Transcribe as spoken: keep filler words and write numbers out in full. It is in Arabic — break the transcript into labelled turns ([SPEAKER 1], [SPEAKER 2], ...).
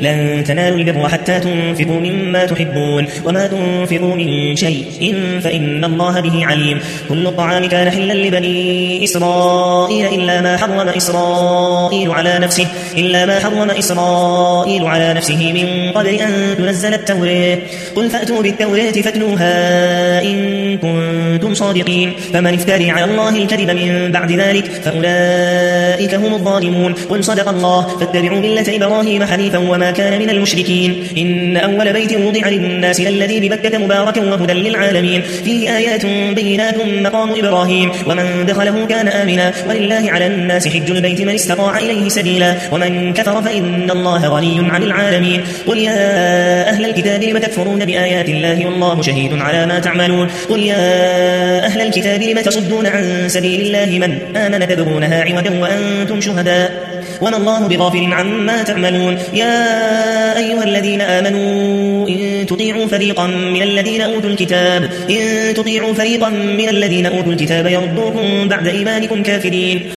[SPEAKER 1] لن تنالوا البر حتى تنفقوا مما تحبون وما تنفقوا من شيء فإن الله به عليم كل الطعام كان حلا لبني إسرائيل إلا ما حرم إسرائيل على نفسه إلا ما حرم إسرائيل على نفسه من قبل أن تنزل التوراة قل فأتوا بالتوراة فاتلوها إن كنتم صادقين فمن افتري على الله الكذب من بعد ذلك فأولئك هم الظالمون قل صدق الله فاتبعوا ملة إبراهيم حنيفا وما كان من المشركين إن أول بيت وضع للناس الذي ببكة مباركا وهدى للعالمين فيه آيات بينات مقام إبراهيم ومن دخله كان آمنا ولله على الناس حج البيت من استطاع إليه سبيلا ومن كفر فإن الله غني عن العالمين قل يا أهل الكتاب لم تكفرون بآيات الله والله شهيد على ما تعملون قل يا أهل الكتاب لم تصدون عن سبيل الله من آمن تبغونها عودا وأنتم شهداء وما الله بغافل عما تعملون يا أيها الذين آمنوا إن تطيعوا فريقا من الذين أوتوا الكتاب إن تطيعوا فريقا من الذين أوتوا الكتاب يردوكم بعد إيمانكم كافرين